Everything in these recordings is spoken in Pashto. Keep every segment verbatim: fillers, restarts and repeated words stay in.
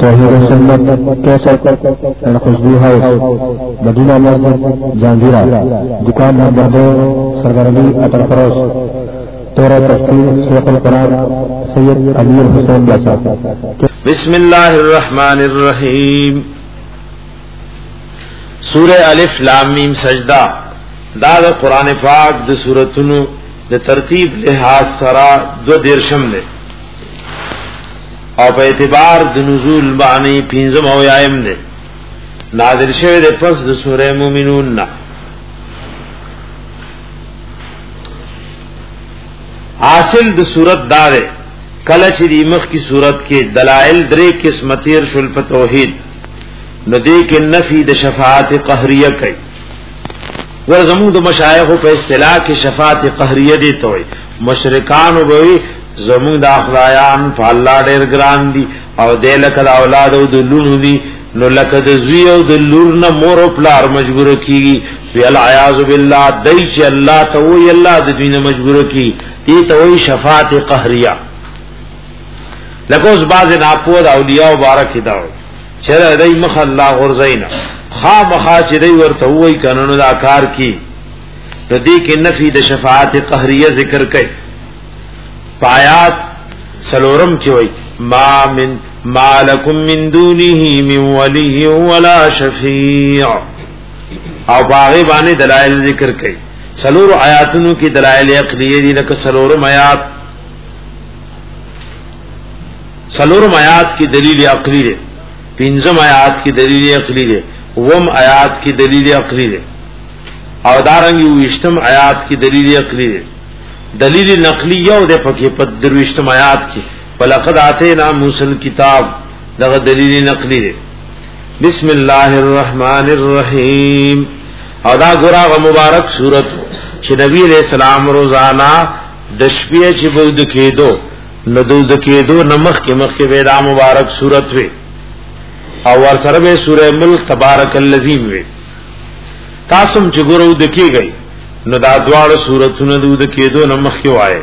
توحید و سنت کیسٹ اینڈ خوشبو ہاؤس مدینہ مسجد جہانگیرہ دکان نمبر دو سرگرمی اٹل فروش تورا تفسیر سورۃ القرآن سید امیر حسین باسا. بسم اللہ الرحمن الرحیم. سورہ الف لام میم سجدہ دا دا قرآن پاک دا سورتونو دا ترتیب لحاظ سرا دو دیرشم دے او په اعتبار د نزول باندې پنځم او یایم دے نازل شوه د پس د سورہ مومنون نا. حاصل د سورت دار کله چې د مخ کی صورت کې دلائل درې قسم تیر شول په توحید نو دې کې نفی د شفاعت قهریه کوي. ورزمو د مشایخ په اصطلاح کې شفاعت قهریه دي توي مشرکان وبوي زمون د اخلايان په الله ډېر ګران دي او د لکه اولاد او د لونو دي نو لکه د زوی او د لور نه مور او پلار مجبور کیږي وی العیاذ بالله دای چې الله ته وی الله د دینه مجبور کی دي ته وی شفاعت قهریه. لکه اوس باز نه په اولیاء مبارک دا چر دای مخ الله غرزینا خامخا چې دی ورته وی قانون دا کار کی د دې کې نفی د شفاعت قهریه ذکر کړي. پایات سلورم کی وئی ما من ما لکم من دونه من ولی ولا شفیع او باغی بانے دلائل ذکر کئی. سلور آیاتنو کی دلائل عقلیه دی لکه سلورم آیات سلورم آیات کی دلیل عقلی دی پنزم آیات کی دلیل عقلی دی وم آیات کی دلیل عقلی دی او دارنگی ویشتم آیات کی دلیل عقلی دی. دلیل نقلی یو دے پکې په درویشتم آیات کې ولقد آتینا موسی الکتاب دغه دلیل نقلی دے. بسم الله الرحمن الرحیم. او دا ګورغه مبارک سورت چې نبی علیہ السلام روزانہ د شپې چې بود کېدو نو د کېدو نمخ کې مخ کې ودا مبارک سورت وی او ور سره به سورہ ملک تبارک الذی وی تاسو چې ګورو د کې گئی نو دا دواړه سورتونه د کېدو نمخ کې وایي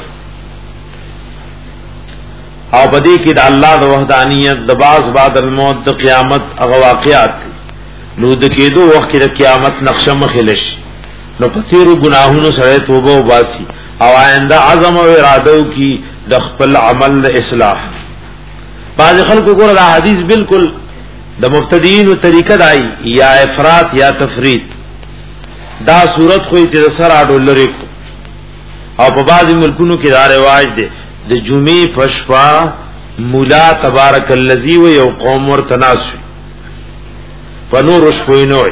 او بدی کې د الله د وحدانیت د باز بعد الموت د قیامت هغه واقعات نو د کېدو وخت د قیامت نقشه مخلش نو پتیرو گناهونو سره توبه او باسي او آینده عزم او اراده کی د خپل عمل د اصلاح. بعض خلکو ګور دا حدیث بالکل د مبتدیین او طریقه دای یا افراط یا تفرید دا صورت خو چې سره اډول لري او په بعضی ملکونو کې دا رواج دی د جمعې پښپا مولا تبارک الذی و یو قوم ور تناسو پنور شپوینوي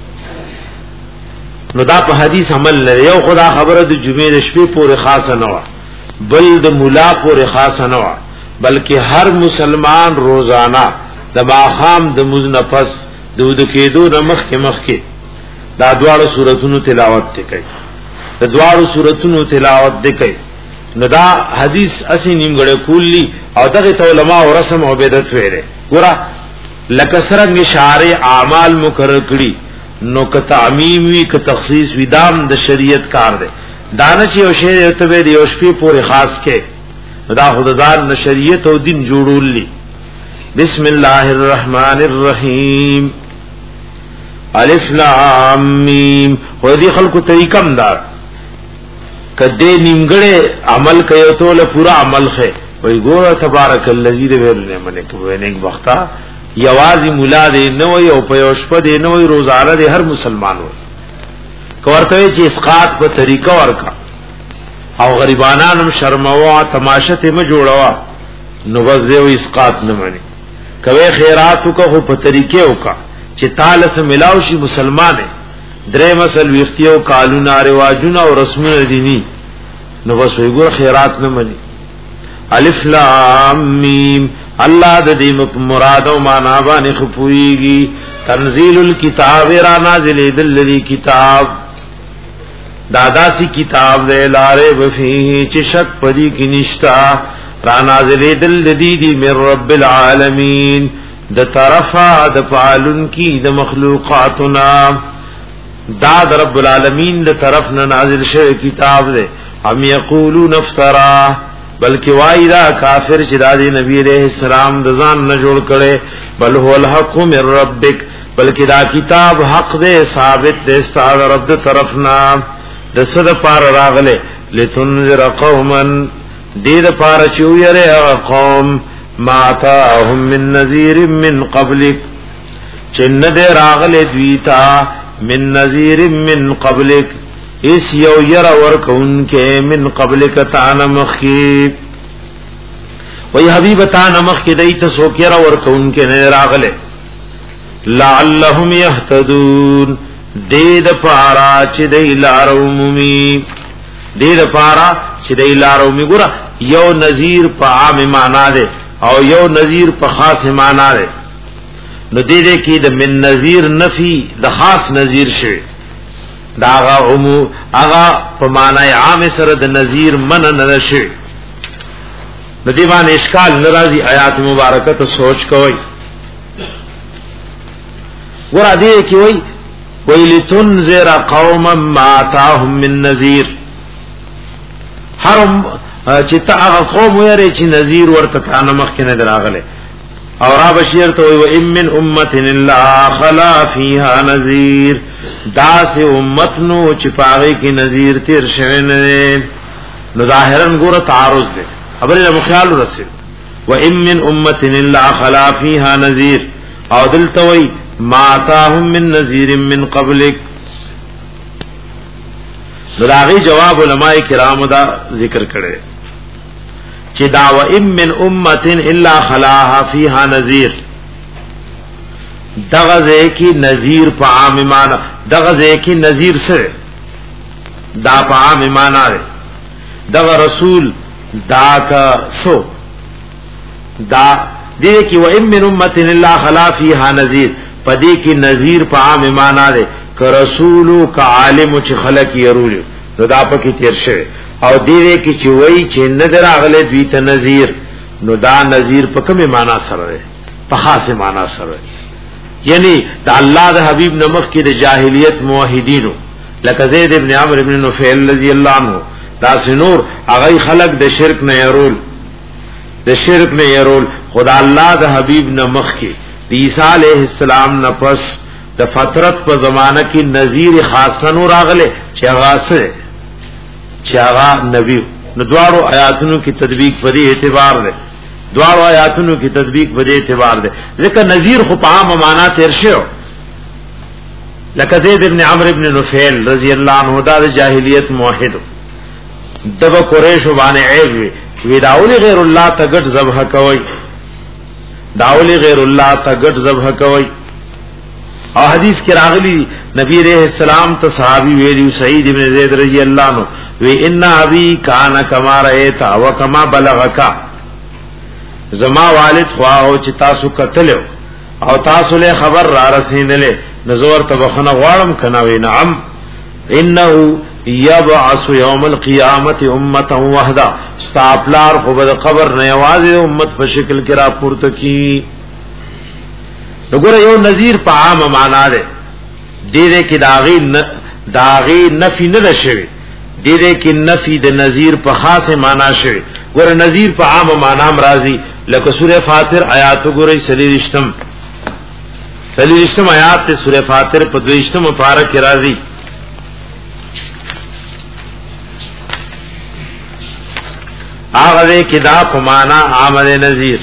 نو دا په حدیث عمل لري. یو خدا خبره د جمعې د شپې پورې خاصه نه و بل د مولا پورې خاصه نه و بلکې هر مسلمان روزانه د ماخام د مزنفس د ود کېدو د مخ کې مخ کې دا دواړو سورتونو تلاوت وکړي د دواړو سورتونو تلاوت وکړي نو دا حدیث اسی نیمګړی کولی او دغه علماء او رسم او بدعت ویره ګوره لکه سرنګ شارع اعمال مقرر کړي نو که تعمیم وی که تخصیص وی دام د شریعت کار دی دانه چې او شی ته به دی او شپې پورې خاص کې دا خدای د شریعت او دین جوړوللی. بسم الله الرحمن الرحیم. الف لام میم. خو دې خلکو طریقم دار کدی نیمګړې عمل کوي ته له پورا عمل خې وای ګور تبارک الذی دې ورنه منه کوي نه وخته یوازې مولا دې نه وي او پيوش په دې نه وي روزانه دې هر مسلمان وي کوړته چې اسقاط په طریقه ورکا او غریبانانم شرموا تماشه ته م جوړوا نو بس دې وي اسقاط نه مانی کوي خیرات کو په طریقې وکا چې تعالی سره ملاو شي مسلمانې درې مسل ویختیو قانون رواجونه او رسمونه دینی نو بس وګور خیرات نه مني. الف لام میم. الله د دې مراد او معنا باندې خپويږي. تنزيل الكتاب را نازل دل کتاب دادا سی کتاب دې لارې وفيه چې شک پدې کې نشتا را نازل دل دې دې من رب العالمین د طرفا د فعلن کی د مخلوقاتنا دا د رب العالمین د طرف نه نازل شوی کتاب دی. ام یقولون افترا بلکې وای دا کافر چې د نبی عليه السلام د ځان نه جوړ کړي بل هو الحق من ربک بلکې دا کتاب حق دې ثابت دې ستاسو رب دې طرفنا د صد پار راغله لتنذر قوما دې د پار چې ويره قوم ما تاهم من نذير من قبلک چې نه دې راغله دویتا من نذير من قبلک اس یو یرا ورکون کې من قبلک تعالی مخی وی حبیب تعالی مخی دای ته سو کې یرا ورکون کې نه راغله لعلهم يهتدون دې د پارا چې دای لار عمومي دې د پارا چې دای لار عمومي ګره یو نذیر په عام معنا ده او یو نذیر په خاص معنا ده نو دې دې کې د من نذیر نفي د خاص نذیر شوی دا هغه عمو هغه په معنی عام سره د نذیر من نه شي د دې باندې اشکال ناراضي آیات مبارکه ته سوچ کوی ور دې کې وای ویلتنذر قوما ما تاهم من نذیر حرم چې تا هغه قوم وره چې نذیر ورته کانه مخ کې نه دراغله اور ابشیر تو و ام من امه الا خلا فيها نذير دا سے امت نو چپاوے کی نذیر تیر شوه نه نو ظاهرا ګور تعارض ده خبره مخیال رسل و ام من امه الا خلا فيها نذير او دلتوي ما تاهم من نذير من قبلك دراغي جواب علماء کرام دا ذکر کړي چې دا و ام من امه الا خلاها فيها نذير دغه کی نذیر په عام معنا دغه کی نذیر سره دا په عام معنا ده دغه رسول دا کا سو دا دې کی و ام من امه الا خلا فيها نذير پدې کی نذیر په عام معنا ده ک رسول ک عالم چې خلق يرول نو دا په کې تیر شه او دې کی چې وای چې نظر اغله دوی ته نذیر نو دا نذیر په کومه معنا سره ده په خاصه معنا سره یعنی دا الله د حبیب نمخ کې د جاهلیت موحدینو لکه زید ابن عمرو ابن نفیل رضی الله عنه دا سنور هغه خلق د شرک نه يرول د شرک نه يرول خدا الله د حبیب نمخ کې د عیسی علیه السلام نه پس د فترت په زمانہ کې نذیر خاصنو راغله چې هغه سره چې هغه نبی نو دوارو آیاتونو کی تطبیق په دې اعتبار ده دوارو آیاتونو کی تطبیق په دې اعتبار ده ځکه نذیر خو په عام معنا تیر شو لکه زید ابن عمرو ابن نفیل رضی الله عنه دا جاهلیت موحد دغه قریش باندې عیب وی داول غیر الله تغت ذبح کوي داول غیر الله تغت ذبح کوي او حدیث کې راغلی نبی رحم السلام ته صحابي ویلی سعید ابن زید رضی الله عنه وی ان ابي کان کما رایت او کما بلغک زما والد خوا او چې تاسو کتلو او تاسو له خبر را رسیدلې نزور تبخنه غواړم کنه وی نعم انه یبعث یوم القیامت امه وحده استاپلار خو به قبر نه आवाज امت په شکل کې را پورته کی وګوره یو نذیر په عام معنا ده دې دې کې داغي داغي نفي نه شوی دې دې کې نفي د نذیر په خاصه معنا شوی ګوره نذیر په عام معنا مرضی لکه سوره فاتر آیات ګوره سلیشتم سلیشتم آیات ته سوره فاتر په دویشتم مبارک راځي هغه کې دا په معنا عامل نذیر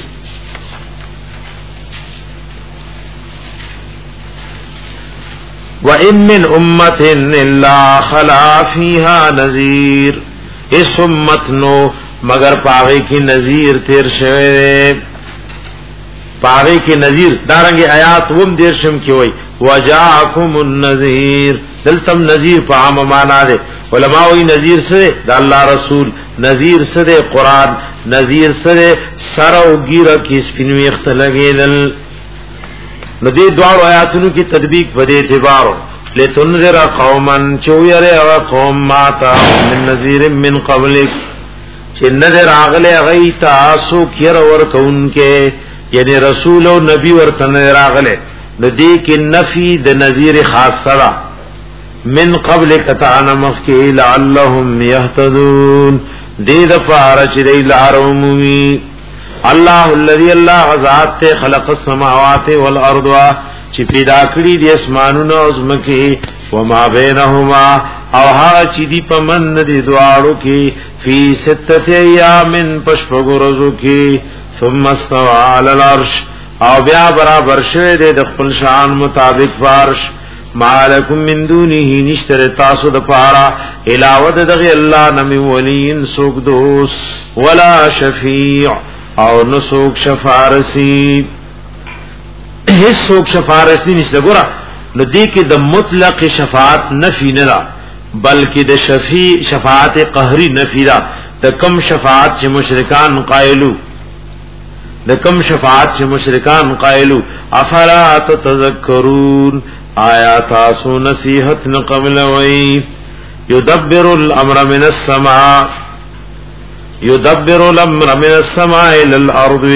وَإِن مِّنْ أُمَّةٍ إِلَّا خَلَا فِيهَا نَذِيرٌ اس امت نو مگر پاوے کی نذیر تیر شوے پاوے کی نذیر دارنگے آیات وم دیرشم کی ہوئی وَجَاءَكُمُ النَّذِيرُ دلتم نذیر پا عام مانا دے علماء وی نذیر سے دا اللہ رسول نذیر سے قرآن نذیر سے سرو گیرہ کی سپنوی اختلگے دل ندی دوار آیاتونو کی تطبیق بدے اعتبارو لتنذر قوما چویر او قوم ماتا من نذیر من قبلک چه نذر آغلے غیتا آسو کیر ورکون کے یعنی رسول و نبی ورطا نذر آغلے ندی کی نفی د نذیر خاص سرا من قبل کتان مخکی لعلهم یهتدون دید فارچ دی لعرمومی اللہ الذي اللہ ذات تے خلق السماوات والارض چی پیدا کری دی اسمانون ازمکی وما بینهما او ها چی دی پمن دی دوارو کی فی ستت ایامن پشپگو رزو کی ثم استوى علی العرش او بیا برابر شوه دے دخپل شان مطابق فارش مالکم من دونه نشتر تاسو د پارا علاوه دغه الله نمی ولین سوک دوس ولا شفیع او نسوک شفارسی هیڅ سوک شفارسی نشته ګره نو دی کې د مطلق شفاعت نفی نه ده بلکې د شفیع شفاعت قهری نفی ده د کم شفاعت چې مشرکان قائلو د کم شفاعت چې مشرکان قائلو افلا تتذکرون آیا تاسو نصیحت نه قبل وی یدبر الامر من السماء یدبر الامر من السماء الى الارض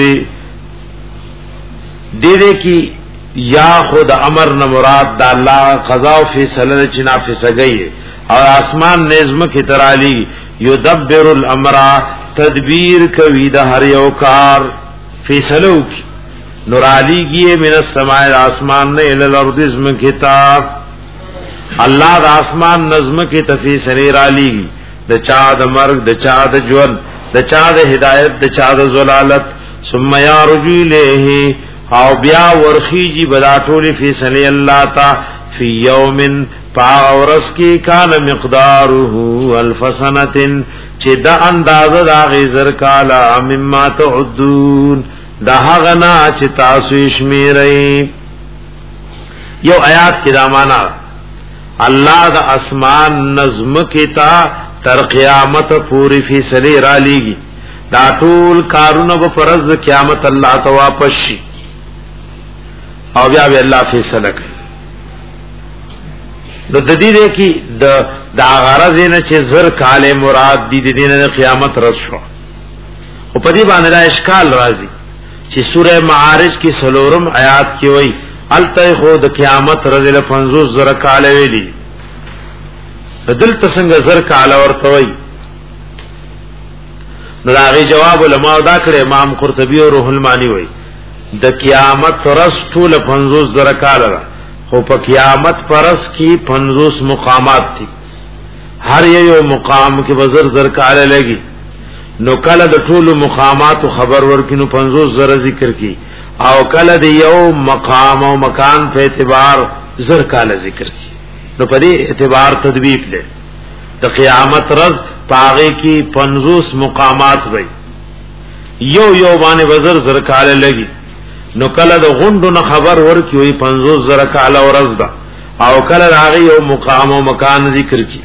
دیده کی یا خود امر نہ مراد دا اللہ قضاء و فیصلہ چ نافذ گئی اور آسمان نظم کی ترالی یدبر الامر تدبیر کوي د هر یو کار فیصلو کی نورالی گیے من السماء آسمان نے الى الارض نظم کتاب اللہ دا آسمان نظم کی تفیصلی رالی گی د چا د مرگ د چا د ژوند د چا د ہدایت د چا د ضلالت ثم یارجو الیہ او بیا ورخیجی بدا ټولی فیصله الله تا فی یوم پاورس کی کان مقداره الف سنه چې دا اندازه دا غیر کالا مما تعدون دا غنا چې تاسو شمیرئ یو آیات کې دا معنا الله دا اسمان نظم کتا تر قیامت پوری فیصله را لیږي دا ټول کارونه په فرض قیامت الله ته واپس شي او بیا به الله فیصله کوي نو د دې کې د د غرض نه چې زر کال مراد دي د دینه قیامت رس شو او په دې باندې دا اشکال راځي چې سوره معارج کې سلورم آیات کې وایي الته خو د قیامت رزل پنځوس زر کال ویلي بدل څنګه زر کال ورته وایي نو هغه جواب علماء دا کړ امام قرطبي او روح المانی وایي د قیامت رس ټول پنځوس زر کال را خو په قیامت پرس کی پنځوس مقامات دي هر یو مقام کې وزر زر کال لګي نو کله د ټول مقامات خبر ورکینو پنځوس زر ذکر کی او کله د یو مقام او مکان په اعتبار زر کال ذکر کی نو په دې اعتبار تدبیق لې د قیامت رز پاغه کی پنځوس مقامات وي یو یو باندې وزر زر کال لګي نو کله د غوندو نه خبر ورکی وي پنځوس زره کال ورځ ده او کله راغی یو مقام او مکان ذکر کی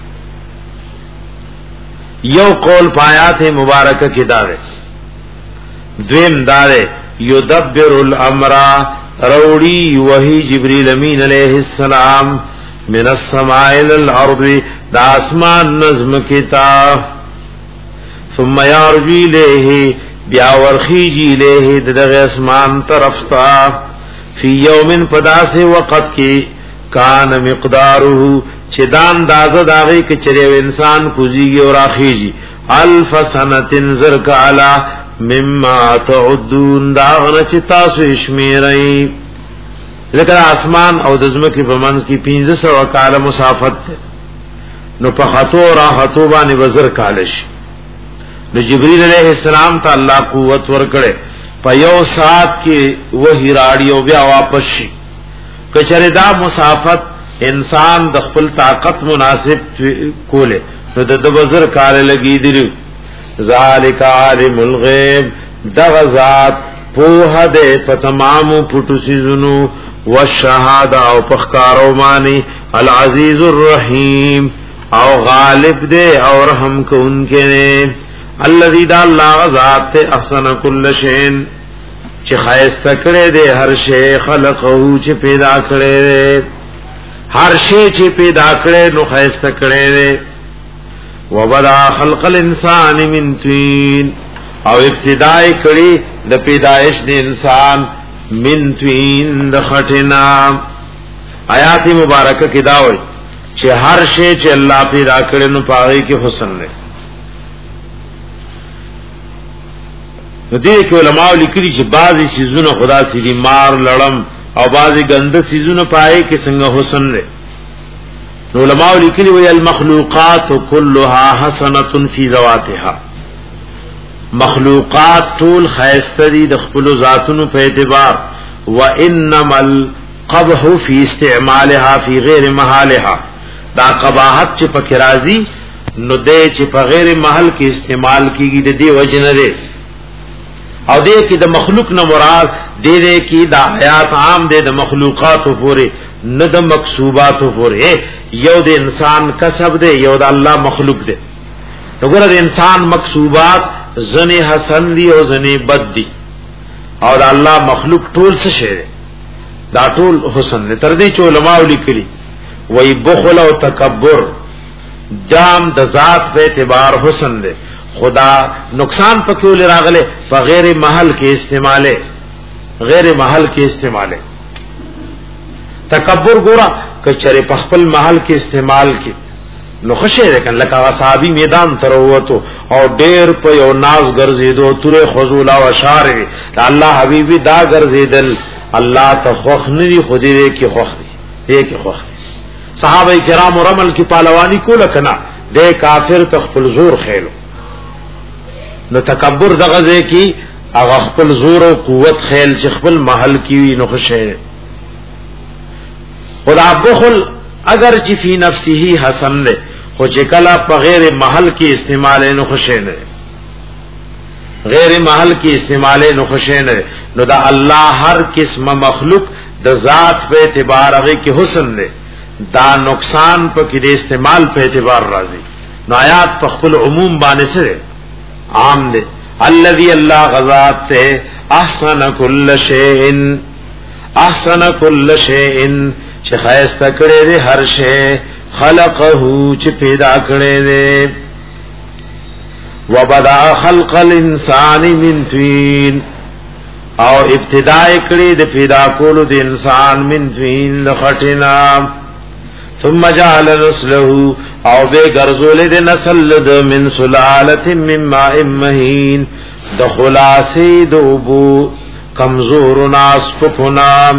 یو قول پایات مبارکه کې دا ده دویم دا ده یدبر الامر روڑی وحی جبریل امین علیہ السلام من السماء الى الارض دا اسمان نظم کتاب ثم یارجی الیہ بیا ورخیجی الیہ دغه اسمان طرف تا فی یوم پداس وقت کی کان مقداره چې دان دازه داغه کې چره انسان کوزیږي او راخیږي الف سنه زر کالا مما تعدون داغه چې تاسو شمیرئ لکه اسمان او د زمکه په منځ کې پنځه سوه کاله مسافت نو په خطو را خطو باندې وزر کالش نو جبرائیل علیہ السلام ته الله قوت ورکړي په یو سات کې وਹੀ راړي او بیا واپس شي کچره دا مسافت انسان د خپل طاقت مناسب کوله نو د وزر کال لګي دی ذالک عالم الغیب دغزات په هده په تمام پټو سيزونو والشهاده او پخکارو مانی العزیز الرحیم او غالب دے او رحم کو ان کے نے الذی دا اللہ ذات احسن کل شین چی خیست کرے دے ہر شے خلقہو چی پیدا کرے دے ہر شے چی پیدا کرے نو خیست کرے دے وبدا خلق الانسان من طین او ابتدائی کری دا پیدایش دے انسان من طین دا خٹنا آیات مبارکہ کی داوئی چې هر شی چې الله پیدا کړی نو پاره کې حسن دی. نو دې کې علماء لیکلي چې بعضی سيزونه خدا سي مار لړم او بعضی ګنده سيزونه پاره کې څنګه حسن دی. نو علماء لیکلي وي المخلوقات كلها حسنه في ذواتها، مخلوقات ټول خیسته دي د خپل ذاتونو په اعتبار، وانما القبح في استعمالها في غير محلها، دا قباحت چې پکې راځي نو دې چې په غیر محل کې استعمال کیږي د دې وجنه ده. او دې کې د مخلوق نه مراد دې دې کې د حیات عام دې د مخلوقات پورې نه د مکسوبات پورې، یو د انسان کسب دې یو د الله مخلوق دې. وګوره د انسان مکسوبات زنی حسن دی او زنی بد دی، او د الله مخلوق ټول څه شي دا ټول حسن دی. تر دې چې علماء لیکلي وای بخل او تکبر جام د ذات په اعتبار حسن دی، خدا نقصان پکې ول راغله په غیر محل کې استعماله، غیر محل کې استعماله. تکبر ګورا کچره په خپل محل کې استعمال کې نو خشه ده کله لکه صحابي میدان تر وته او ډېر په یو ناز ګرځیدو تورې خذولا او اشعار الله حبيبي دا ګرځیدل الله ته خوخ نه دي خو دې کې خوخ دي، دې کې خوخ دي. صحابه کرام رمل کی پهلوانی کوله کنا دې کافر ته خپل زور خېلو. نو تکبر دغه ځای کې هغه خپل زور او قوت خېل چې خپل محل کې وي نو خشه. خدا بخل اگر چې فی نفسه حسن ده خو چې کله په غیر محل کې استعمال نو خوشی نه، غیر محل کې استعمال نو خوشی نه. نو دا الله هر قسم مخلوق د ذات په اعتبار هغه کې حسن ده، دا نقصان په کې د استعمال په اعتبار راځي. نو آیات په خپل عموم باندې سره عام ده. الذي الله غزاد ته احسن كل شيء، احسن كل شيء چې خیسته کړي دي هر شی، خلقه چې پیدا کړي دي، وبدأ خلق الانسان من طين، او ابتداء کړي د پیدا کولو د انسان من طين لخټنا، ثم جعل نسله او به ګرځول د نسل د من سلاله من ماء مهين، د خلاصې د ابو کمزور ناس پپنا،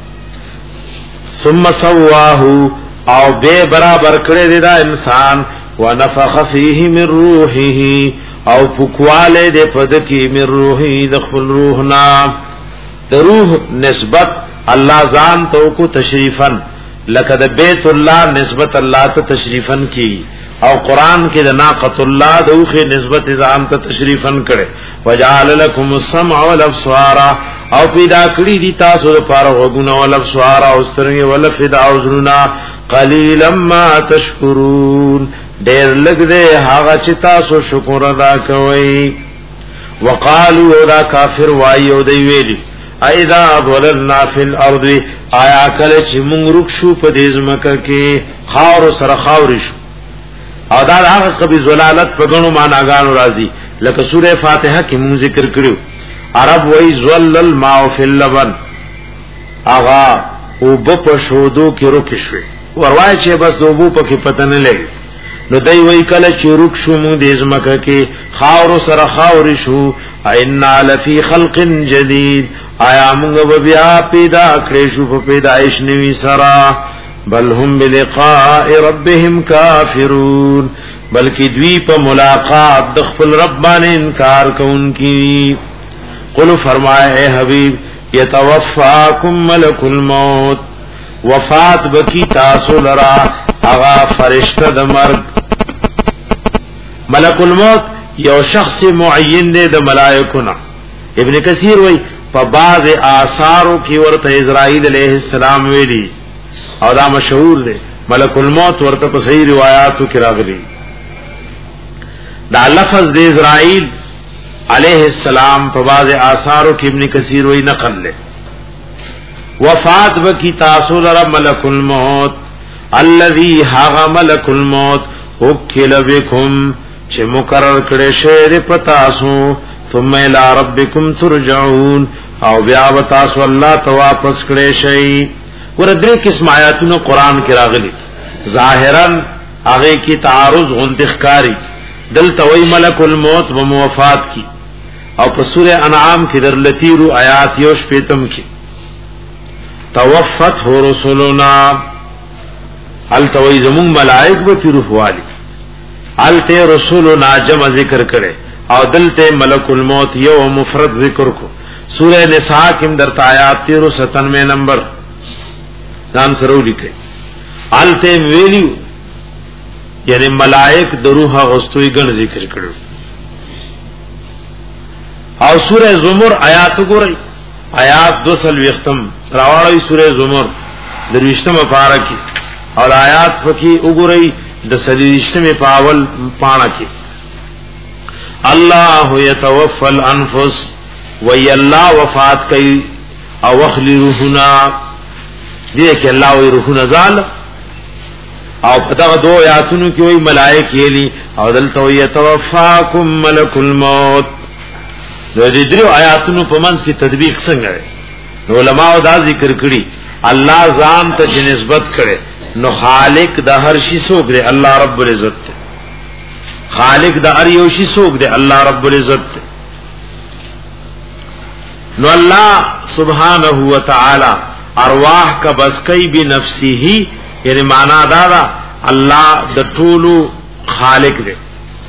ثم سواه او بے برابر کړی دا انسان، ونفخ فيه من روحه او پکواله دې پد کې من روحي د خپل روحنا. د روح نسبت الله ځان ته کو تشریفا، لکه د بیت الله نسبت الله ته تشریفا کی، او قران کې د ناقۃ الله دوخه نسبت ځان ته تشریفا کړي. وجعل لكم السمع والابصار او پیدا کړی دي تاسو لپاره وګونه او ابصار او سترګې ول فدا او زړونه، قلیلا ما تشکرون ډېر لږ دې هغه چې تاسو شکر ادا کوئ. وقالوا دا کافر وایو دی ویلي اذا ضللنا فی الارض، آیا کله چې موږ رکشو په دې ځمکه کې خاور سره خاور شو. او دا هغه کبي زلالت په غنو معناګانو راځي، لکه سوره فاتحه کې موږ ذکر کړو عرب وای زل الماء فی اللبن، اغا او په شودو کې رکشوي وروای چې بس دوبو په کې پته نه لګي. نو دای وای کله چې رک شو موږ دې ځمکه کې خاور سره خاور شو، ان لفی خلق جدید، آیا موږ بیا پیدا کړې شو په پیدایش نوې سره. بل هم بلقاء ربهم کافرون، بلکې دوی په ملاقات د خپل رب باندې انکار کوونکی. قل فرمائے اے حبیب یتوفاکم ملک الموت، وفات بکی تاسو لرا اغا فرشتہ د مرگ. ملک الموت یو شخص معین دے د ملائکونا. ابن کثیر وی په بعض آثارو کی ورته اسرائیل علیہ السلام ویلی او دا مشهور دے ملک الموت ورته په صحیح روایاتو کې راغلی. دا لفظ د اسرائیل علیہ السلام په بعض آثارو کې ابن کثیر وی نقل لے. وفات بکی تاسو لرا ملک الموت، الذي ها ملک الموت وکل بكم چې مقرر کړي شه پتاسو، ثم الى ربكم ترجعون او بیا تاسو الله ته واپس کړي شي. ور درې قسم آیاتونه قران کې راغلي. ظاهرا هغه کی تعارض غنتخکاری دلته وی ملک الموت و موفات کی او په سوره انعام کې در لتیرو آیات یو شپیتم کې توفت رسولنا ال توي زمون ملائک به روح والی ال ته رسولنا جمع ذکر کړي او دلته ملک الموت یو مفرد ذکر کو سورہ نساء کې در آیات تیرہ سو ستانوے نمبر ځان سره لیکي ال ته ویلیو یعنی ملائک د روح غستوي ګڼ ذکر کړو او سورہ زمر آیات ګورئ آیات دو سل وختم راوړی سورہ زمر درويشتم پارکی اور آیات فکی وګورئ د سلیشتم پاول پانا کی الله يتوفى الانفس وی الله وفات کوي او وخلی روحنا دې کې الله وی روحنا زال او پدغه دو آیاتونو کې وی ملائک یلی او دلته وی يتوفاکم ملک الموت د دې درو آیاتونو په منځ کې تطبیق څنګه دی علماء دا ذکر کړي الله ځان ته نسبت کړي نو خالق د هر شي څوک دی الله رب العزت خالق د هر یو شي څوک دی الله رب العزت نو الله سبحانه و تعالی ارواح کا بس کوي بنفسه یعنی معنا دا دا الله د ټولو خالق دی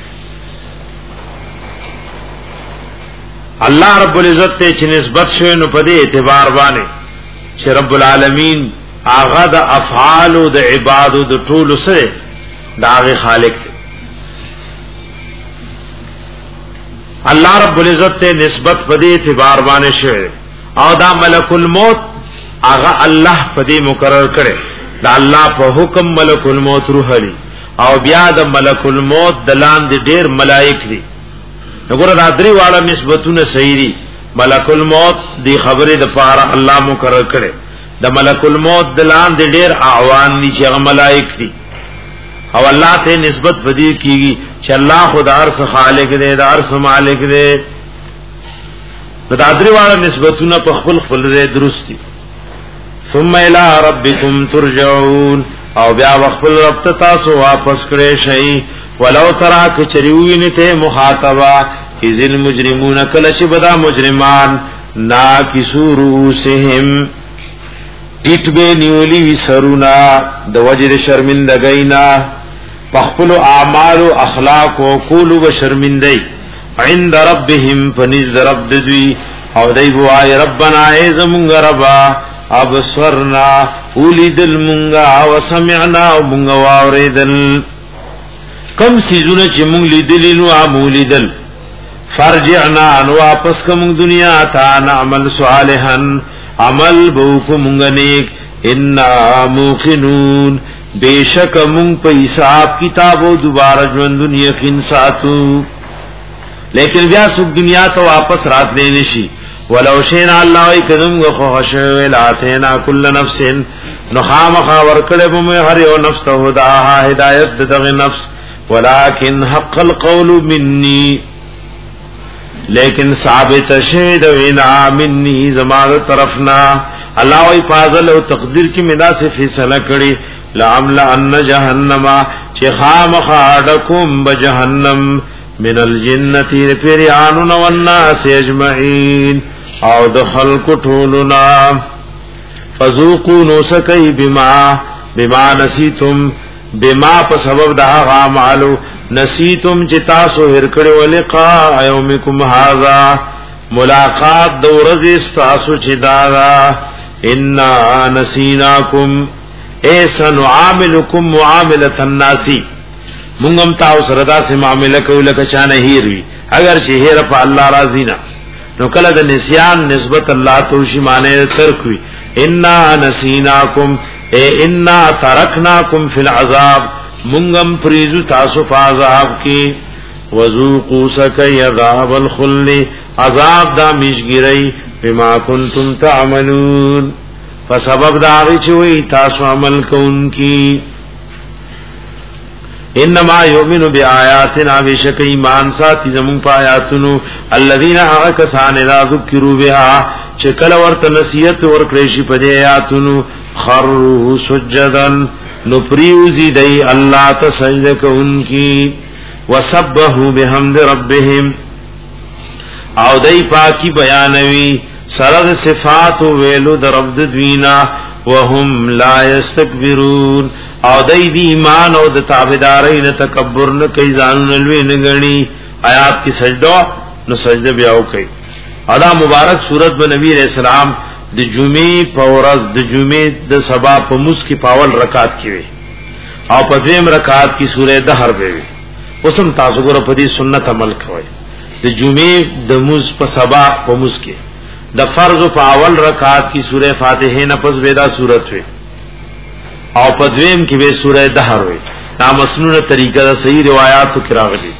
الله رب العزت ته چې نسبت شوی نو په دې اعتبار باندې چې رب العالمین هغه د افعال او د عبادت د ټولو سره داغه خالق دی الله رب العزت ته نسبت په دې اعتبار باندې شوی او دا ملک الموت هغه الله په دې مقرر کړي دا الله په حکم ملک الموت روح لري او بیا د ملک الموت دلان دي ډېر ملائک دي وګوره دا درې واړه نسبتونه صحیح دي ملک الموت دی خبره د پاره الله مقرر کړي د ملک الموت دلان دي ډېر اعوان دي چې ملائک دي او الله ته نسبت بدی کیږي چې الله خدای ارس خالق دی د ارس مالک دی دا درې واړه نسبتونه په خپل خپل درست دي ثم الى ربكم ترجعون او بیا خپل رب ته تاسو واپس کړئ شي ولو ترى کچریوینه ته مخاطبه اذ المجرمون کله چې بدا مجرمان ناکسو رؤسهم ټیټ به نیولی وسرونا د وجد شرمندګینا پخپل اعمال او اخلاق او کول و شرمندای عند ربهم فنز رب دوی او دای وای ربنا ایزمون ربا ابصرنا ولذل منغا وسمعنا ومنغا واوریدل کم سیزونه چې مونږ لیدل نو عمولیدل فرجعنا نو واپس کوم دنیا ته نعمل صالحا عمل بو کو مونږ نیک ان موقنون بیشک مونږ په حساب کتابو دوباره ژوند دنیا کې ساتو لیکن بیا سب دنیا ته واپس راتلې نشي ولو شئنا الله کذم خوش ولاتنا كل نفس نخامخ ورکړې به هر یو نفس ته هداها هدایت دغه نفس ولكن حق القول مني لیکن ثابت شهد وینا مني زمانه طرفنا الله وی فاضل او تقدیر کی مدا سے فیصلہ کړي لعمل ان جهنم چې خامخاډکم بجهنم من الجنه پیرانون والناس اجمعين او دخل کټولنا فذوقوا نسکی بما بما نسیتم بما په سبب دا غامالو نسیتم چې تاسو هر کړو لقاء یومکم هاذا ملاقات د ورځې تاسو چې دا ان نسیناکم ایسن عاملکم معامله الناس مونږم تاسو سره داسې معاملې کوو لکه چانه هیروي اگر چې هیر په الله راضی نه نو کله د نسیان نسبت الله ته شي معنی ترک وي ان نسیناکم اے انا ترکناکم فی العذاب منگم پریزو تاسو فا عذاب کی وذوقوا سکی عذاب الخلد عذاب دا مشگری بما کنتم تعملون فسبب دا آغی چوئی تاسو عمل کون کی انما یؤمن بی آیاتنا بشک ایمان ساتی زمون پا آیاتنو الذین آغاکسان اذا ذکروا بها چکل ورت نصیحت ورکریشی پدی آیاتنو خروا سجدن نو پریوزی دی اللہ تا سجدہ کونکی وسبحوا بحمد ربهم او دی پاکی بیانوی سرد صفات ویلو در رب دوینا وهم لا یستکبرون او دی دی ایمان او د تابعدارین تکبر نه کوي ځانون لوی نه غني آیات کی سجدہ نو سجده بیا وکي ادا مبارک سورت به نبی علیہ السلام د جمعې په ورځ د جمعې د سبا په مس کی پاول رکعات کیوي او په دیم رکعات کی سورہ دهر به وسم تاسو ګره په دې سنت عمل کوي د جمعې د مس په سبا په مس کی د فرض په اول رکعات کی سورہ فاتحه نه پس ودا سورت وي او په دویم کې به سورہ دهر وي دا مسنونه طریقه د صحیح روایت کې راغلي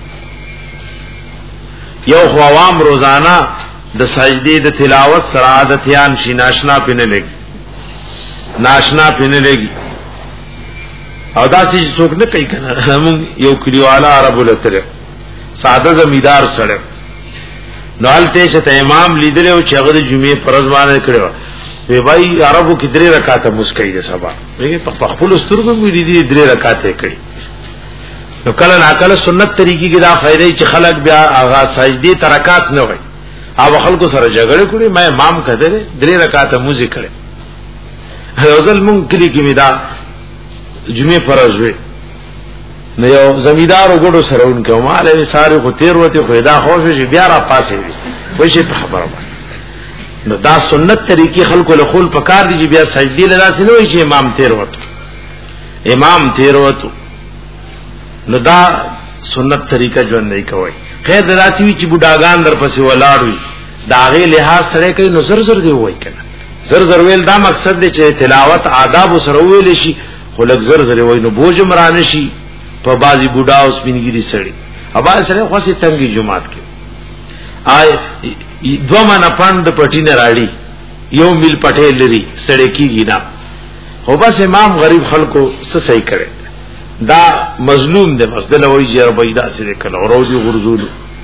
یو خوام روزانہ د سجدی د تلاوت سعادتیان شي ناشنا پینه لګي ناشنا پینه لګي او دا چې څوک نه کوي کنه موږ یو کلیوالا عربو لته ساده زمیدار سره نالته چې امام لیدل او چې هغه د جمعې فرض باندې کړو وی بھائی عربو کې درې رکعاته مسکې د سبا وی په خپل سترګو مې دي درې رکعاته کړې نو کله ناکله سنت طریقې کې دا فائدې چې خلق بیا هغه سجدي ترکات نه وي او خلکو سره جګړه کړي مې امام کده درې رکعاته موزي کړي روزل مونږ کلی کې می دا جمعې فرض وي نو یو زمیدار وګړو سره اونکه ماله ساره خو تیر وته خو دا خوښ شي بیا را پاسې وي وای شي په خبره نو دا سنت طریقې خلکو له خول پکار دي بیا سجدي لدا سينو شي امام تیر وته امام تیر وته نو دا سنت طریقہ جو نه کوي خیر دراتی وی چې بډاګان در پسې ولاړوي داغه لحاظ سره کوي نو زر زر دی وای کنه زر زر ویل دا مقصد دی چې تلاوت آداب سره ویل شي خو لږ زر زر وای نو بوج مرانه شي په بازي بډا اوس پینګری سړی ابا سره خاصه تنګي جمعات کې آی دو مانا پاند پټی نه راړي یو مل پټه لري سړی کیږي نه خو بس امام غریب خلکو څه صحیح کړي دا مظلوم دے مسدل وی جر بیدا سے کل اوروزی غرزول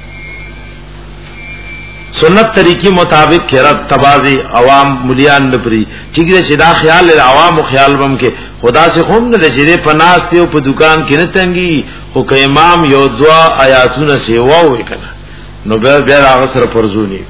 سنت طریقی مطابق قرات تبازی عوام مليان نپری چیګه چې دا خیال عوام خیال بم کې خدا سے خوم نه چې پناس ته په دکان کې نه تنګي خو که امام یو دعا آیاتونه سیوا وې کنه نو بیا بیا هغه سره پرزونی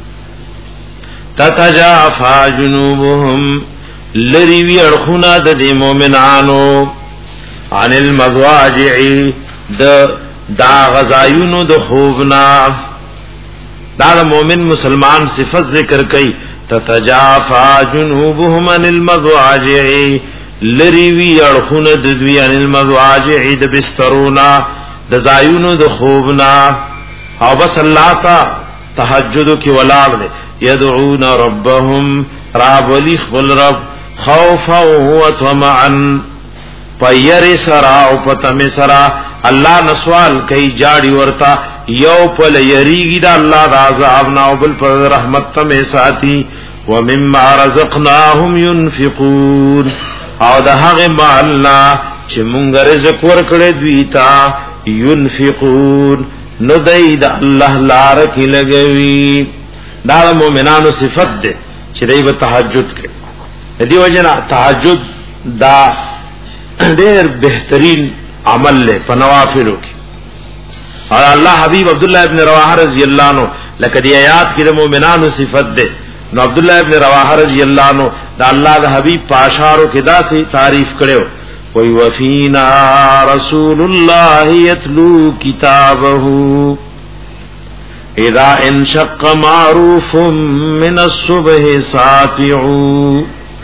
تتجافا جنوبهم لری وی اڑخونه د مؤمنانو عن المضاجع د دا غزایونو د خوبنا دا, دا مومن مسلمان صفت ذکر کئی تتجافا جنوبهم عن المضاجع لریوی اڑخون ددوی عن المضاجع د بسترونا د زایونو د خوبنا او بس اللہ تا تحجدو کی ولار دے یدعون ربهم راب ولی خبل رب خوفا و طمعا پیر سرا او پتم سرا اللہ نسوال کئی جاڑی ورتا یو پل یریگی دا اللہ دا عذابنا او بل پر رحمت تم ساتی ومما رزقناهم ينفقون او دا حق مالنا چه منگ رزق ورکڑ دویتا ينفقون ندائی دا اللہ لارکی لگوی دا دا مومنانو صفت دے چه دائی با تحجد کے دی وجنا تحجد دا ډېر بهترین عمل له پنوافلو کې اور الله حبیب عبد الله ابن رواحه رضی الله عنه لکه دی آیات کې د مؤمنانو صفت ده نو عبد الله ابن رواحه رضی الله عنه دا الله د حبیب پاشارو کې دا سي تعریف کړو کوئی وفینا رسول الله یتلو کتابه اذا انشق معروف من الصبح ساطع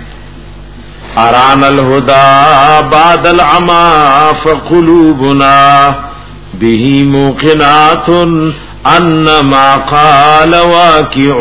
اران الهدى بعد العمى فقلوبنا به موقنات ان ما قال واقع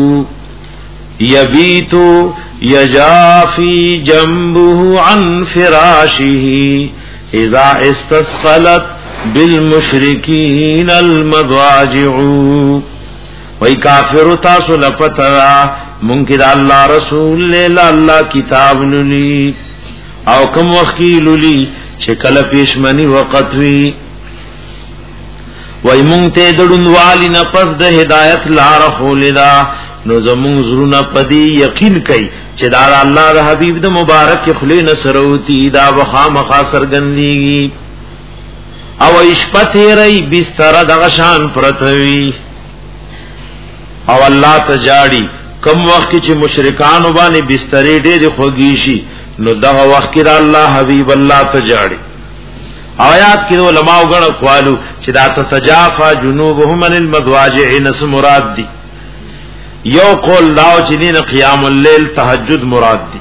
يبيت يجافي جنبه عن فراشه اذا استسقلت بالمشركين المضاجع وای کافر تاسو لپترا ممکن الله رسول له الله کتاب للی او کوم وکیل للی چې کله پېشمنی وخت وی وای مونږ ته دړوندوالي نه پس د هدایت لار خولدا نو زمون زرونه پدی یقین کوي چې دا الله د حبیب د مبارک خلین سروتی دا وخامخا سرګندېږي او اشپته ری بستر د غشان پرتوي او الله تجاړي کم وخت چې مشرکان باندې بسترې ډېر خوږی شي نو دا وخت کې الله حبیب الله تجاړي آیات کې علماء وګڼه قالو چې دا تتجافا جنوبهم عن المضاجع نس مراد دي یو قول داو چې دین قیام الليل تهجد مراد دي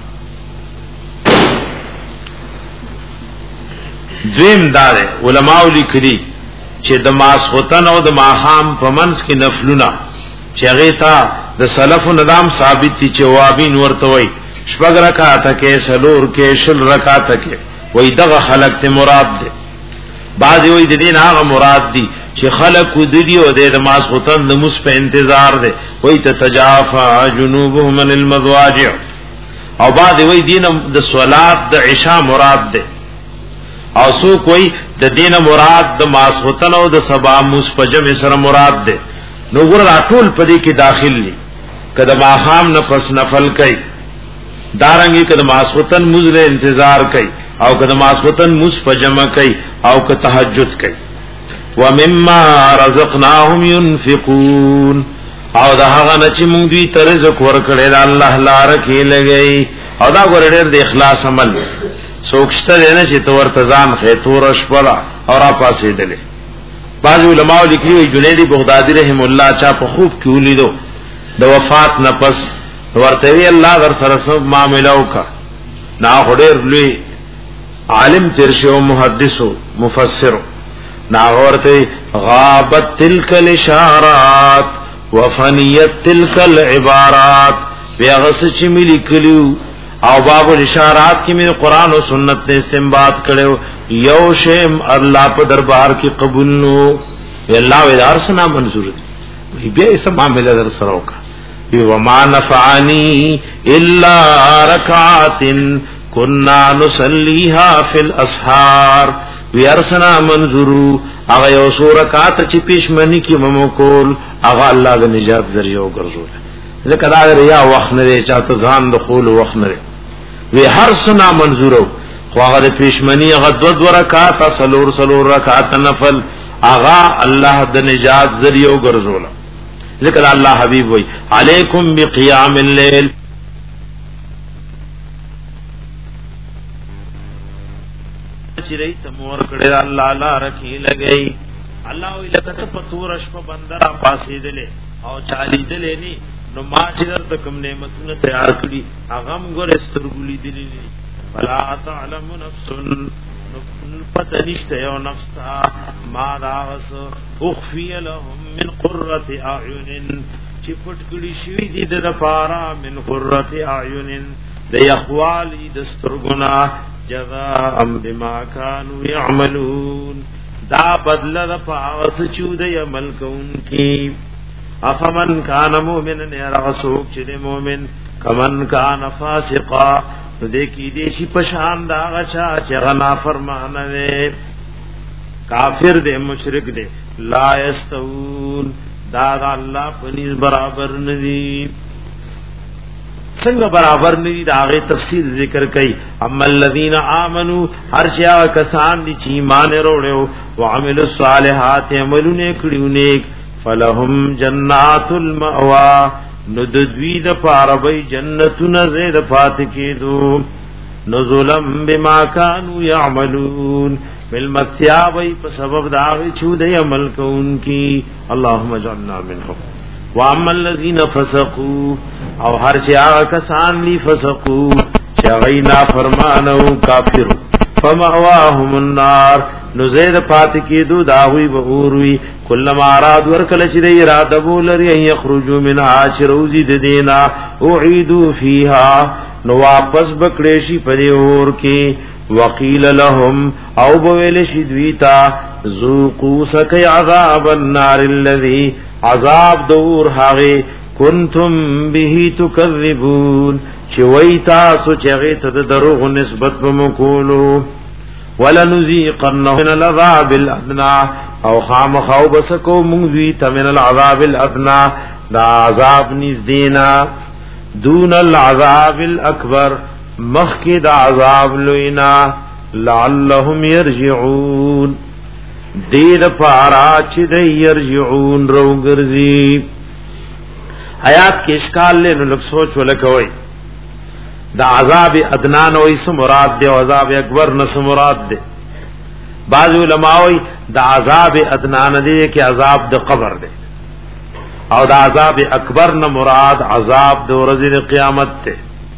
دویم دار علماء لیکلي چې د ماسختن او د ماحام په منځ کې نفلونه چې هغه تا د سلف نظام ثابت دي چې وابین ورته وي شپږ رکعات کې سلور کې شل رکعات کې وای دغه خلق ته مراد دي بعض وی د دین هغه مراد دي چې خلق ودی او د ماسختن د مس په انتظار دي وای تتجافا جنوبهم من المضاجع او بعض وی دین د صلات د عشاء مراد دي او سو کوئی د دین مراد د ماسختن او د سبا مس په جمع سره مراد دي نو ګور راټول پدې کې داخل دي کله ماحام نفس نفل کوي دارنګي کله ماسختن مزله انتظار کوي او کله ماسختن مس په جمع کوي او که تهجد کوي ومما رزقناهم ينفقون او دا هغه نه چې موږ دوی ته رزق ورکړل د الله لپاره کې لګي او دا ګور ډېر د اخلاص عمل سوکشته نه چې تور تزان خیتور شپلا او را پاسې دله بعض علماء لیکلي جنیدی بغدادي رحم الله چا په خوب کې ولیدو د وفات نه پس ورته وی الله در سره سب معاملې وکا نا هډر لوی عالم ترشو محدثو مفسر نا ورته غابت تلك الاشارات وفنيت تلك العبارات بیاغس چې ملي کلیو او باب الاشارات کې مې قران او سنت نے استنباط کړو یو شیم الله په دربار کې قبول نو الله ودار سنا منظور دي بیا یې سم معاملې در سره وکړه وما نفعني الا ركعات كنا نصليها في الاسحار ويرسنا منظور هغه یو سورکات چې پښمنی کې ممو کول هغه الله د نجات ذریعہ وګرځول ځکه دا ریا وخت نه چاته ځان د خول وخت نه وی هر سنا منظورو خو هغه د پښمنی هغه دو دو رکعات سلور سلور رکعات نفل هغه الله د نجات ذریعہ وګرځول ذکر الله حبیب وی علیکم بقیام الليل چرای تمور کړه الله لا رکی لګئی الله وی لکه پتور شپ بندر پاسې دله او چالی دله ني نو ما چې درته کوم نعمتونه تیار کړی اغم ګور استرګلی دلی ولا تعلم نفس پتنشته یو نفس تا ما راس اخفی لهم من قرة اعین چې پټ کړی شوی دي د پارا من قرة اعین د یخوالی د سترګنا جزاء بما كانوا يعملون دا بدل د پاس چود عمل کوونکی افمن کان مومنن یرغسوک چې مومن کمن کان فاسقا دې کې دې شي پشان دا غچا چې غنا فرمان نه کافر دې مشرک دې لا یستوون دا الله پنځ برابر ندي څنګه برابر ندي دا غي تفصیل ذکر کړي اما الذين امنوا هرشیا کسان دي چې ایمان وروړو او عملوا الصالحات عملونه کړیو نیک فلهم جنات المأوا ندوی د پاربای جنتون زید فات کیدو نزلم بما كانوا يعملون بالمستیابی په سبب دا چود عمل کوونکی اللهم اجعلنا منهم واما الذين فسقوا او هر چا کسان لی فسقوا چغینا فرمانو کافر فمأواهم النار نو زید پات کیدو داوی بهوروی کلما اراد ورکل چې دی اراده بولري یخرجوا من عاشروزی د دینا اعيدوا فيها نو واپس بکړې شي پرې اور کې وقيل لهم او بویل شي دویتا ذوقوا سکي عذاب النار الذي عذاب دور هغه کنتم به تکذبون چې وای تاسو چې هغه ته دروغ نسبت ومکولو ولنذيقنهم من العذاب الادنى او خامخو بسکو مونږ وی ته من العذاب الادنى دا عذاب نزدینا دون العذاب الاکبر مخی دا عذاب لوینا لعلهم یرجعون دید پارا چی دی یرجعون رو گرزی. آیات کے اشکال لے نو لگ سوچ ولکوئی دا عذاب ادنان وی سمراد دے و عذاب اکبر نسمراد دے. بعض علماء دا عذاب ادنان دے کہ عذاب دا قبر دے او دا عذاب اکبر نہ مراد عذاب دو ورځې قیامت ته.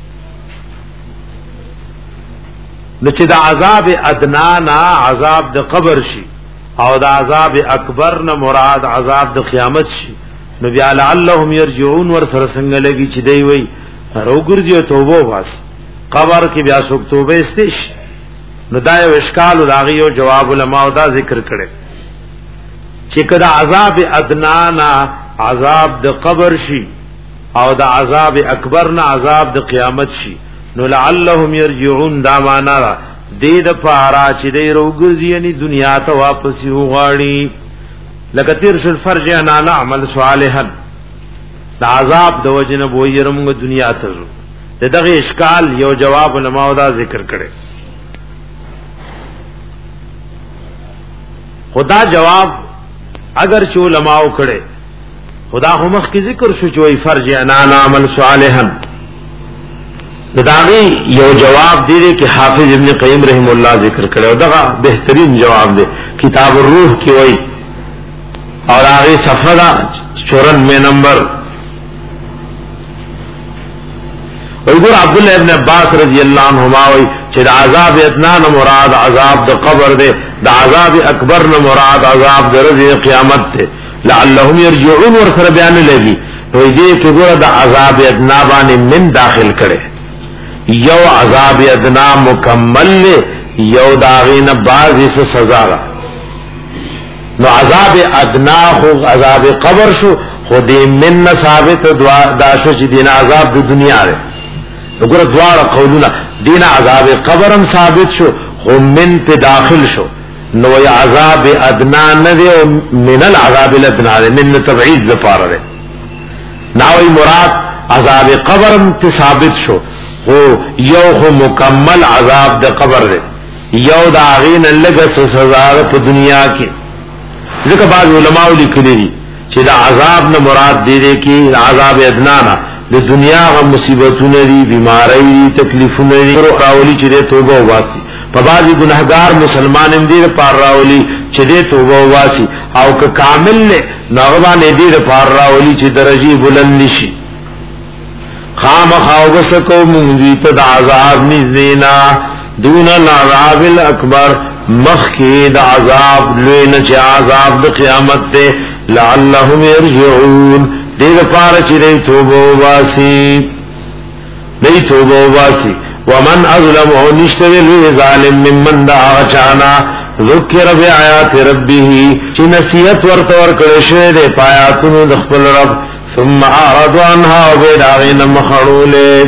نو چې دا عذاب ادنا نا عذاب د قبر شي او دا عذاب اکبر نہ مراد عذاب د قیامت شي نو بیا لعلهم يرجعون ور سره څنګه لګي چې دی وای روګرځي توبه واس قبر کې بیا څوک توبه استش. نو دا یو اشکال او دا یو جواب علماء دا ذکر کړي چې کدا عذاب ادنا نا عذاب د قبر شي او د عذاب اکبر نه عذاب د قیامت شي نو لعلهم يرجعون دا معنا را دې د پارا چې دې روګرځي یعنی دنیا ته واپس وغاړي لکه تیر شل فرج انا نعمل صالحا دا عذاب د وجنه بویرم دنیا ته زو. دغه اشکال یو جواب علماء دا ذکر کړي. خدا جواب اگر چې علماء کړي خدا همخ کی ذکر شو چوئی فرج انا نعمل صالحا داغی یو جواب دی دے کہ حافظ ابن قیم رحم اللہ ذکر کرے اور دغا بہترین جواب دے کتاب الروح کی وئی اور آگے صفحہ چورانوے نمبر. اور عبداللہ ابن عباس رضی اللہ عنہما وئی چہ عذاب ادنا نہ مراد عذاب دا قبر دے دا عذاب اکبر نہ مراد عذاب دا رضی قیامت دے لعلهم يرجعون ور سره بیان لګي. وې دې کې ګوره د عذاب ادنا باندې من داخل کړي یو عذاب ادنا مکمل له یو داغینه بعضی څه سزا را. نو عذاب ادنا خو عذاب قبر شو خو دې من ثابت دعا داشو چې دین عذاب د دنیا لري. وګوره دواړه قولونه دین عذاب قبرم ثابت شو خو من ته داخل شو نو یا عذاب ادنا نه دی من العذاب الادنا من تبعید لپاره دی. ناوی مراد عذاب قبرم ته ثابت شو خو یو خو مکمل عذاب د قبر دی یو د اغین لګه سزا په دنیا کې. ځکه بعض علماء لیکلي دي چې دا عذاب نه مراد دی دی کې عذاب ادنا نه د دنیا غو مصیبتونه دي بیماری تکلیفونه دي راولي چې توبه واسي. په بعضی ګناهګار مسلمان هم دې پار راولي چې دې توبه واسي او که کامل نه نغوان دې پار راولي چې درجه بلند شي. خامخا وسکو مونږ دې ته د عذاب نزدینا دون العذاب الاکبر مخکی د عذاب لوی نه چې عذاب د قیامت ته لعلهم يرجعون دې پار چې دې توبه واسي دې توبه واسي. ومن اظلم ونشتغل ظالم ممن دعا چانا ذکر بآیات ربه چی نصیحت ورته ورکړې شوی د پایاتونو د خپل رب ثم اعرض عنها وبداغین مخړولې.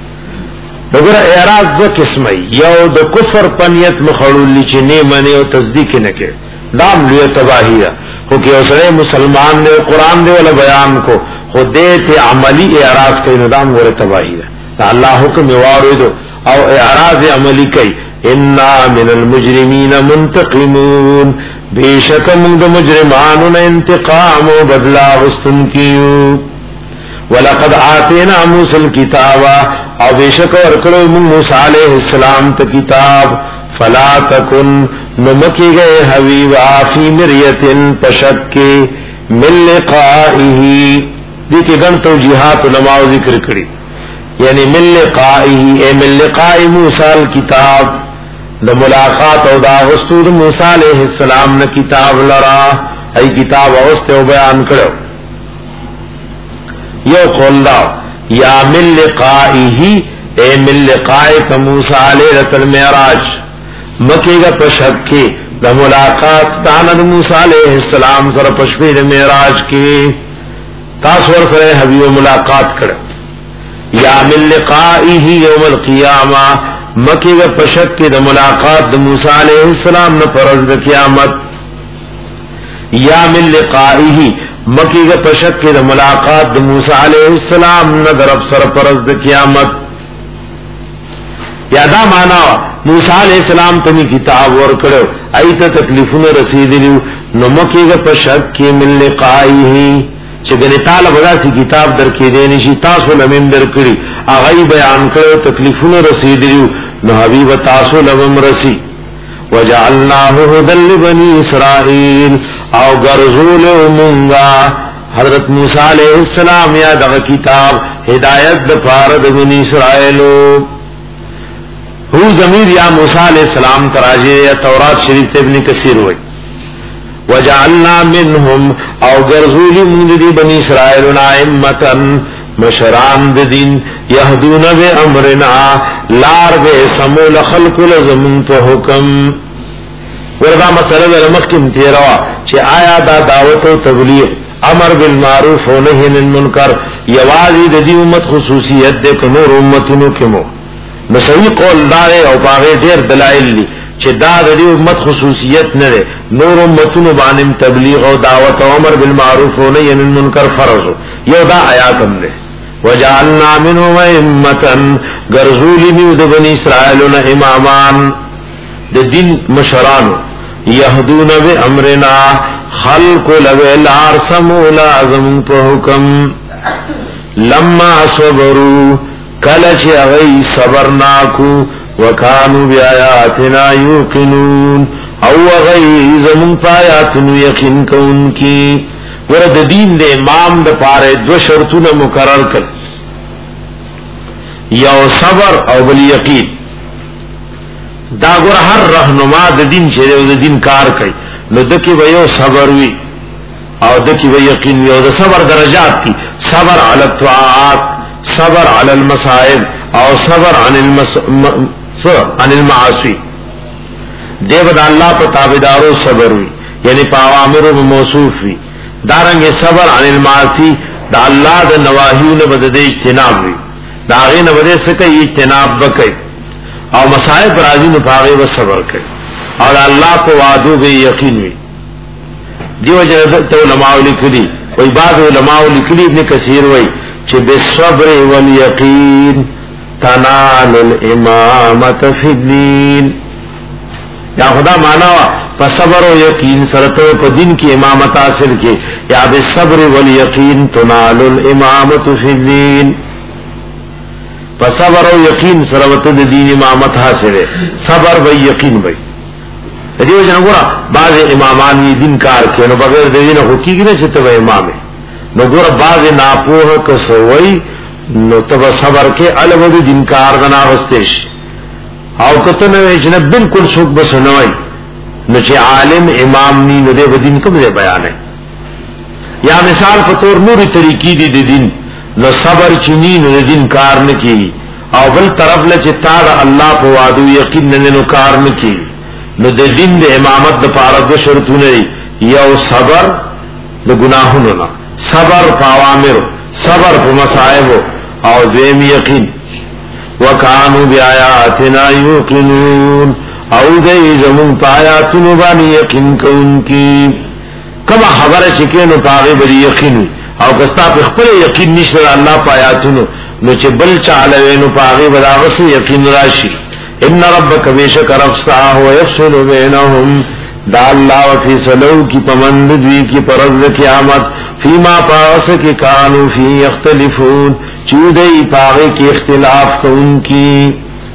وګوره اعراض دو قسمه یو د کفر پنیت مخړول چې نه منی او تصدیق نه کوي دام لوی تباہی ہے. خو کې اوسره مسلمان نے قرآن دے ولا بیان کو خودے ته عملی اعراض کوي نو دام ور تباہی ہے. اللہ حکم واردو او اعراض عملی کئی انا من المجرمین منتقمون بے شک من دو مجرمانون انتقام و بدلا غستن کیو. ولقد آتینا موسیٰ الكتابا او بے شک ورکلو من موسیٰ علیہ السلام تا کتاب فلا تکن نمکی گئے حویبا فی مریتن پشک من لقائہی دیکھ گن توجیحات علماء ذکر کری یعنی من لقائه اے من لقاء موسیٰ الکتاب دا ملاقات او دا غستود موسیٰ علیہ السلام نا کتاب لرا ای کتاب غست او بیان کرو. یو قول دا یا من لقائه اے من لقاء موسیٰ علیہ المعراج مکی گا پشک کے دا ملاقات دانا دا موسیٰ علیہ السلام سر پشپید معراج کے تاثور سر حبیب ملاقات کرو. یا من لقائه یوم القیامہ مکی و پشک کے دا ملاقات دا موسیٰ علیہ السلام نا پرز دا قیامت. یا من لقائه مکی کا پشک کی دا ملاقات دا موسیٰ علیہ السلام ندر افسر پرز دا قیامت یادا مانا موسیٰ علیہ السلام تنی کتاب ورکڑو ایتا تکلیفون رسیدلیو نو مکی کا پشک کی من لقائی ہی چگنی طالب ادا سی کتاب در کی دینشی تاسو لمن در کری آغای بیان کرو تکلیفون رسیدلیو نو حبیب تاسو لمن رسی وجعلناه هدى لبني اسرائيل او غرزول منغا حضرت موسی علیہ السلام یا دغه کتاب ہدایت د پاره د بنی اسرائیل هو ضمیر یا موسی علیہ السلام تراجی یا تورات شریف ابن کثیر وای وجعلنا منهم او غرزول من دی بنی اسرائیل ائمه مشران بدین یهدون بامرنا لار به سمول خلق لزم په حکم وردا مسئلہ لمخکم تیروا چې آیا دا دعوت او تبلیغ امر بالمعروف و نهی عن المنکر یوازې د دې امت خصوصیت ده که نور امتونو کې مو نو صحیح قول دار او باغ ډیر دلایل دي چې دا د دې امت خصوصیت نه ده نور امتونو باندې تبلیغ او دعوت او امر بالمعروف و نهی عن المنکر فرض یو دا آیات هم ده وجعلنا منهم ائمه غرزول من بني اسرائيل امامان د دین مشران یهدون بامرنا خلق لویل ارسمو لازم په حکم لما صبروا کلچ اغی صبرناکو وکانو بیااتنا یوقنون او اغی زمون پایاتنو یقین کون کی ورد دین دے امام دا پارے دو شرطون مقرر کر یو صبر او بل یقین دا ګور هر رهنما د دین چې د دین کار کوي نو دکی به یو صبر وي او دکی به یقین وي او د صبر درجات دي صبر علی الطاعات صبر علی المصائب او صبر عن المس عن المعاصی دیو د الله په تابعدارو صبر وي یعنی په اوامرو موصوف وي دارنګ صبر عن المعاصی د الله د نواهیو نه بد د اجتناب وي دا غي نه بده څه کوي اجتناب وکړي او مصائب راضی نو پاغه و صبر کوي او الله په وعدو به یقین وي دیو جن علماء لیکلي وای بعض علماء لیکلي ابن کثیر وای چې بالصبر والیقین تنال الامامه فی الدین یا خدا معنا په صبر او یقین سره ته په دین کې امامت حاصل کې یا بالصبر والیقین تنال الامامه فی الدین صبر او یقین سره وته د دین امامت حاصله صبر و یقین وای دیو جن ګور بعض امامان یې دین کار کوي نو بغیر د دین حقیقی نه چته و امام نو ګور بعض ناپوه کسوي نو تب صبر کې الګ د دین کار غنا واستش او کته نه چې بالکل څوک بسنوي نو چې عالم امام ني نو د دین کوم ځای بیان ہے یا مثال په تور نوري طریقې دي د دین نو صبر چنی نو دین کار نکی او بل طرف له چې تا الله په وعده یقین نه نو کار نکی نو د دین د امامت د پاره د شرطونه یو صبر د ګناهونو نه صبر په اوامر صبر په مصائب او دیم یقین وکانو بیااتنا یوقنون او دې زمون پایاتونو باندې یقین کوونکی کما خبره چې کینو پاغه بری یقین او کستا په خپل یقین نشته الله پایاتونو نو چې بل چاله نو پاغه بداغه یقین راشي ان ربک بیشک رفسا هو یفصل بینهم دا الله فی سلو کی پمند دوی کی پرز قیامت فیما پاس کی کانوا فی یختلفون چودئی پاغه کی اختلاف کون کی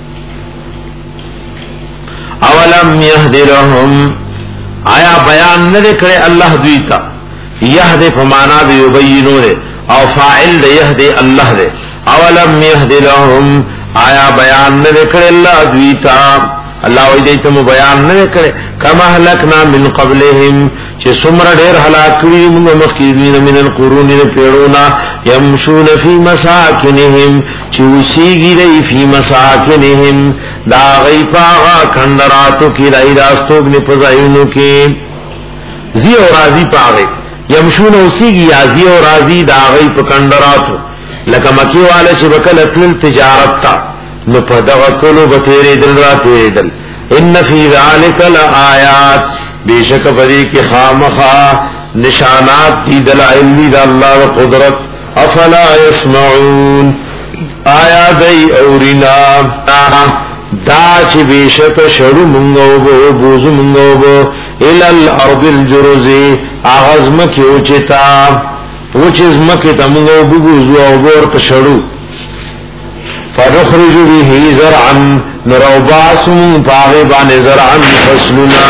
اولم یهد لهم آیا بیان نه کړي الله دوی ته یهد فمانا دی یبینو دے او فاعل دی یهد الله دے اولم یهد لهم آیا بیان نه کړي الله دوی ته الله وی دې ته بیان نه کړي کما هلکنا من قبلهم چې څومره ډېر هلاک کړي موږ مخکې من القرون نه پیړونا يمشون فی مساکنهم چې وسیږي دی فی مساکنهم دا غیپا کندراتو کې راي راستو نه پزایونو کې زی او راضی پاغه یمشون وسیږي یازی او راضی دا غی په کندراتو لکه مکی والے چې وکړه تل تجارت تا نو په دغه کولو به تیرې دل را تیرې دل ان فی ذلک لآیات بیشک پدې کې خامخا نشانات دی دلائل دی دا اللہ و قدرت افلا يسمعون آیا دی اورینا دا چی بیشک شروع منگو بو بوزو منگو بو الالارض الجرزی آغاز مکی اوچتا اوچیز مکی تا منگو بو بوزو او بور پشروع فنخرج به زرعا نروباسم فاغبان زرعا فصلنا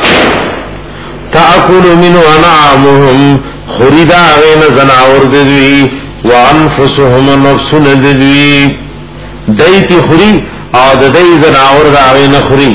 تأكل منه انعامهم خريدا غين زناور ددوي وانفسهم نفسن ددوي دايتي خري او دداي زناور دا غين خري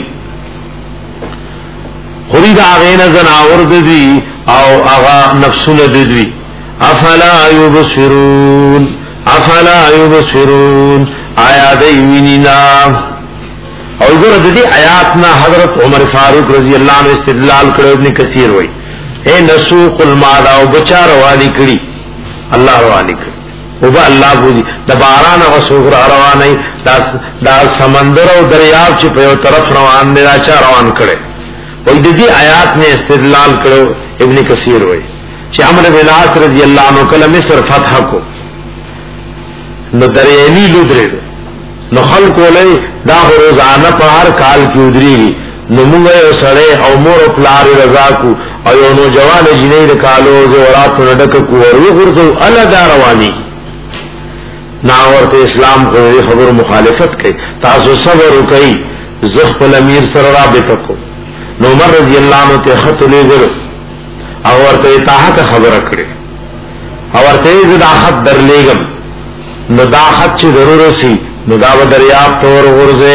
خريدا غين زناور ددوي او اغا نفسن ددوي افلا يبصرون افلا يبصرون آیا دی وینینا او ګور د دې آیاتنا حضرت عمر فاروق رضی الله عنه استدلال کړو ابن کثیر وای اے نسوق المال او بچار والی کړي الله والی کړي او با الله بوزي د باران او سوغ روانه دا دا سمندر او دریاب چې په یو طرف روان دي راچا روان کړي وای د دې آیات نه استدلال کړو ابن کثیر وای چې عمرو بن عاص رضی الله عنه کله مصر فتح کو نو دریانی لودره نو خلق ولای دا روزانه په هر کال کې ودرېږي نو موږ یو سړی او مور او پلار رضا کو او یو نو جوان جنې د کالو زورات نډک کو ورو ورته الله دا رواني نا ورته اسلام کو خبر مخالفت کوي تاسو صبر وکئ زخ الامیر سره رابطه کو نو عمر رضی الله عنه ته خط لېږل او ورته اتاحت خبره کړې او ورته دا خط درلېږم نو دا خط چې ضرور سي نو دا و دریاب تور غرزه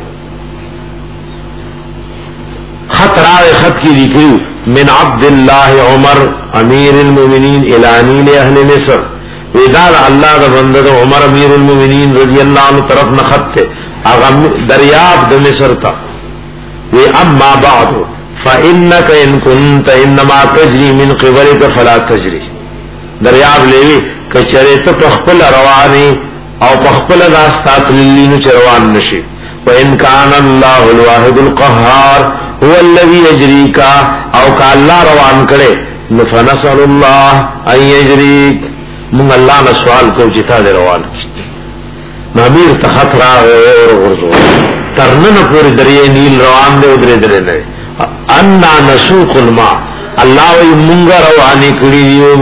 خط راوی خط کی لیکلو من عبد الله عمر امیر المؤمنین الانین اہل مصر ویدار اللہ دا بندد عمر امیر المؤمنین رضی اللہ عنہ طرف نخط تے دریاب دا مصر تا وی اما بعد فإنک ان کنت انما تجری من قبلک فلا تجری دریاب لیوی کچره ته پخپل رواني او پخپل راستات لینو چروان نشي وان کان الله الواحد القهار هو الذي يجريك او کا الله روان کړي نفنسل الله ان يجريك من الله نه سوال کو چې تا روان نبیر تخطر اور ورزو ترنن پور درې نیل روان دی درې درې نه ان نسوق الماء الله وي مونږ رواني کړی یو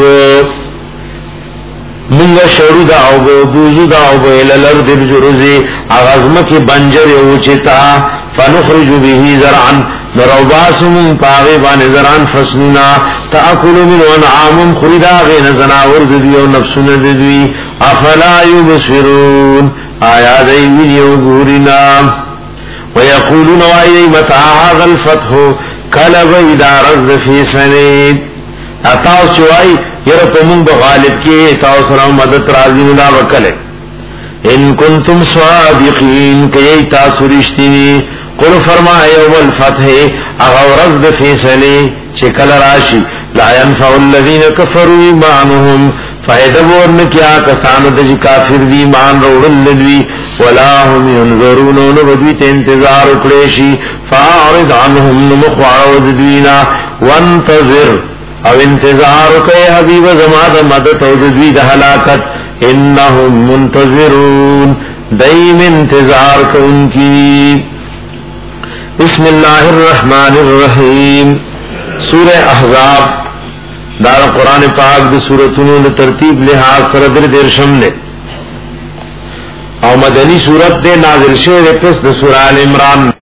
منگا شروع دا او بوزو دا او بویللر دل جرزی اغازمکی بنجر اوچتا فنخرجو بیهی زرعن نروباسمون پاغیبان زرعن فصلنا تاکلو من ونعامم خریدا غین زناور ددوی و نفسون ددوی افلا یبصرون آیا دی ویلیو گورنا ویقولون وائی متى هذا الفتح کلب اذا رز فی سنید اتاو چوائی یره پمون به غالب کې تاسو سره مدد راځي نو دا وکړه ان کنتم صادقین کای تاسو رښتینی قل فرمایا یوم الفتح اغه ورځ د فیصله چې کله راشي لا ينفع الذين كفروا ایمانهم فائدہ ورن کیا کسانو د کافر دی ایمان وروړل دوی ولا هم ينظرون نو دوی ته انتظار وکړي شي فاعرض عنهم مخواعد دینا وانتظر او انتظار کوي حبیب زما د مدد او د دوی د هلاکت انهم منتظرون دیم انتظار کوونکی بسم الله الرحمن الرحیم سورہ احزاب دار قرآن پاک د سورتونو د ترتیب لحاظ سره در درشم نه او مدنی سورت ده نازل شوه د پس د سورہ ال عمران